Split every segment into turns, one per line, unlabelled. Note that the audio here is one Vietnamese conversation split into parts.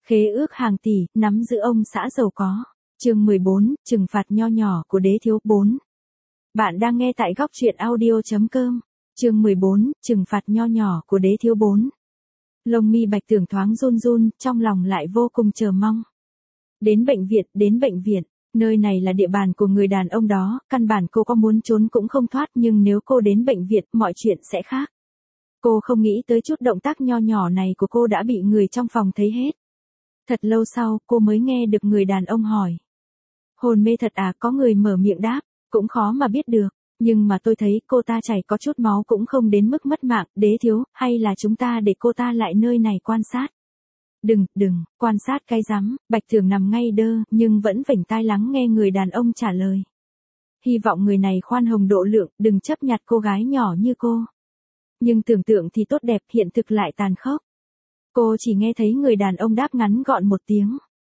Khế ước hàng tỷ, nắm giữ ông xã giàu có. Chương 14, trừng phạt nho nhỏ của đế thiếu 4. Bạn đang nghe tại góc truyện audio.com. Chương 14, trừng phạt nho nhỏ của đế thiếu 4. Lông mi Bạch Tưởng thoáng run run, trong lòng lại vô cùng chờ mong. Đến bệnh viện, nơi này là địa bàn của người đàn ông đó, căn bản cô có muốn trốn cũng không thoát, nhưng nếu cô đến bệnh viện, mọi chuyện sẽ khác. Cô không nghĩ tới chút động tác nho nhỏ này của cô đã bị người trong phòng thấy hết. Thật lâu sau, cô mới nghe được người đàn ông hỏi. Hồn mê thật à? Có người mở miệng đáp, cũng khó mà biết được, nhưng mà tôi thấy cô ta chảy có chút máu cũng không đến mức mất mạng. Đế thiếu, hay là chúng ta để cô ta lại nơi này quan sát? Đừng, quan sát cái rắm. Bạch Tưởng nằm ngay đơ, nhưng vẫn vểnh tai lắng nghe người đàn ông trả lời. Hy vọng người này khoan hồng độ lượng, đừng chấp nhặt cô gái nhỏ như cô. Nhưng tưởng tượng thì tốt đẹp, hiện thực lại tàn khốc. Cô chỉ nghe thấy người đàn ông đáp ngắn gọn một tiếng.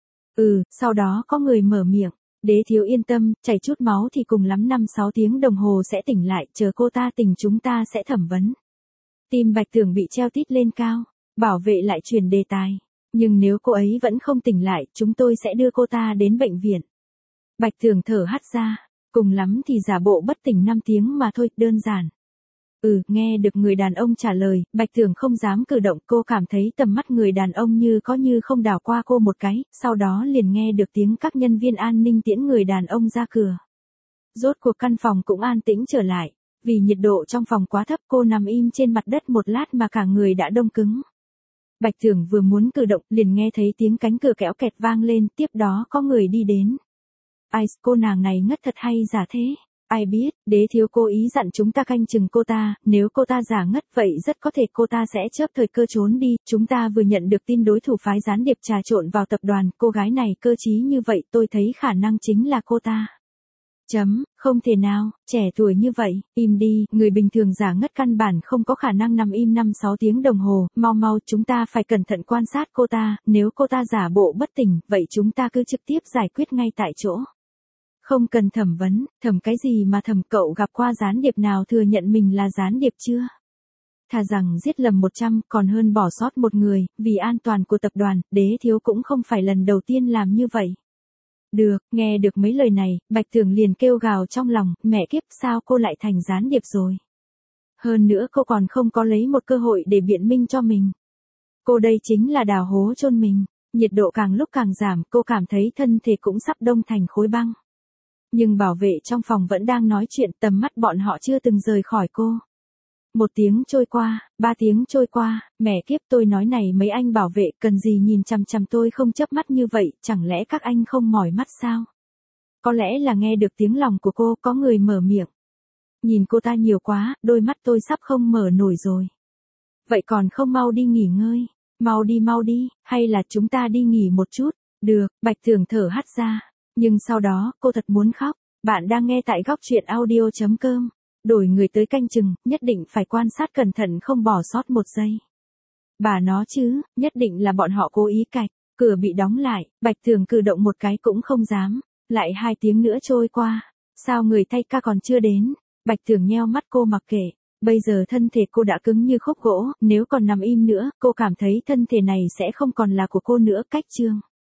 Sau đó có người mở miệng. Đế thiếu yên tâm, chảy chút máu thì cùng lắm 5-6 tiếng đồng hồ sẽ tỉnh lại, chờ cô ta tỉnh chúng ta sẽ thẩm vấn. Tim Bạch Tưởng bị treo tít lên cao, bảo vệ lại chuyển đề tài. Nhưng nếu cô ấy vẫn không tỉnh lại, chúng tôi sẽ đưa cô ta đến bệnh viện. Bạch Tưởng thở hắt ra, cùng lắm thì giả bộ bất tỉnh 5 tiếng mà thôi, đơn giản. Nghe được người đàn ông trả lời, Bạch Tưởng không dám cử động, cô cảm thấy tầm mắt người đàn ông như có như không đảo qua cô một cái, sau đó liền nghe được tiếng các nhân viên an ninh tiễn người đàn ông ra cửa. Rốt cuộc căn phòng cũng an tĩnh trở lại, vì nhiệt độ trong phòng quá thấp, cô nằm im trên mặt đất một lát mà cả người đã đông cứng. Bạch Tưởng vừa muốn cử động, liền nghe thấy tiếng cánh cửa kéo kẹt vang lên, tiếp đó có người đi đến. Ai, cô nàng này ngất thật hay giả thế? Ai biết, đế thiếu cố ý dặn chúng ta canh chừng cô ta, nếu cô ta giả ngất vậy rất có thể cô ta sẽ chớp thời cơ trốn đi. Chúng ta vừa nhận được tin đối thủ phái gián điệp trà trộn vào tập đoàn, cô gái này cơ trí như vậy, tôi thấy khả năng chính là cô ta. Không thể nào, trẻ tuổi như vậy, im đi, người bình thường giả ngất căn bản không có khả năng nằm im 5-6 tiếng đồng hồ, mau, chúng ta phải cẩn thận quan sát cô ta, nếu cô ta giả bộ bất tỉnh, vậy chúng ta cứ trực tiếp giải quyết ngay tại chỗ. Không cần thẩm vấn, thẩm cái gì mà thẩm, cậu gặp qua gián điệp nào thừa nhận mình là gián điệp chưa? Thà rằng giết lầm 100 còn hơn bỏ sót một người, vì an toàn của tập đoàn, đế thiếu cũng không phải lần đầu tiên làm như vậy. Được, nghe được mấy lời này, Bạch Tưởng liền kêu gào trong lòng, mẹ kiếp sao cô lại thành gián điệp rồi? Hơn nữa cô còn không có lấy một cơ hội để biện minh cho mình. Cô đây chính là đào hố chôn mình. Nhiệt độ càng lúc càng giảm, cô cảm thấy thân thể cũng sắp đông thành khối băng. Nhưng bảo vệ trong phòng vẫn đang nói chuyện, tầm mắt bọn họ chưa từng rời khỏi cô. 1 tiếng trôi qua, 3 tiếng trôi qua, mẹ kiếp tôi nói này mấy anh bảo vệ cần gì nhìn chằm chằm tôi không chớp mắt như vậy, chẳng lẽ các anh không mỏi mắt sao? Có lẽ là nghe được tiếng lòng của cô, có người mở miệng. Nhìn cô ta nhiều quá, đôi mắt tôi sắp không mở nổi rồi. Vậy còn không mau đi nghỉ ngơi, mau đi, hay là chúng ta đi nghỉ một chút? Được, Bạch Tưởng thở hắt ra. Nhưng sau đó, cô thật muốn khóc. Bạn đang nghe tại góc truyện audio.com. Đổi người tới canh chừng, nhất định phải quan sát cẩn thận không bỏ sót một giây. Bà nó chứ, nhất định là bọn họ cố ý cạch. Cửa bị đóng lại, Bạch Tưởng cử động một cái cũng không dám. Lại 2 tiếng nữa trôi qua. Sao người thay ca còn chưa đến? Bạch Tưởng nheo mắt cô mặc kệ. Bây giờ thân thể cô đã cứng như khúc gỗ, nếu còn nằm im nữa, cô cảm thấy thân thể này sẽ không còn là của cô nữa. Cách chương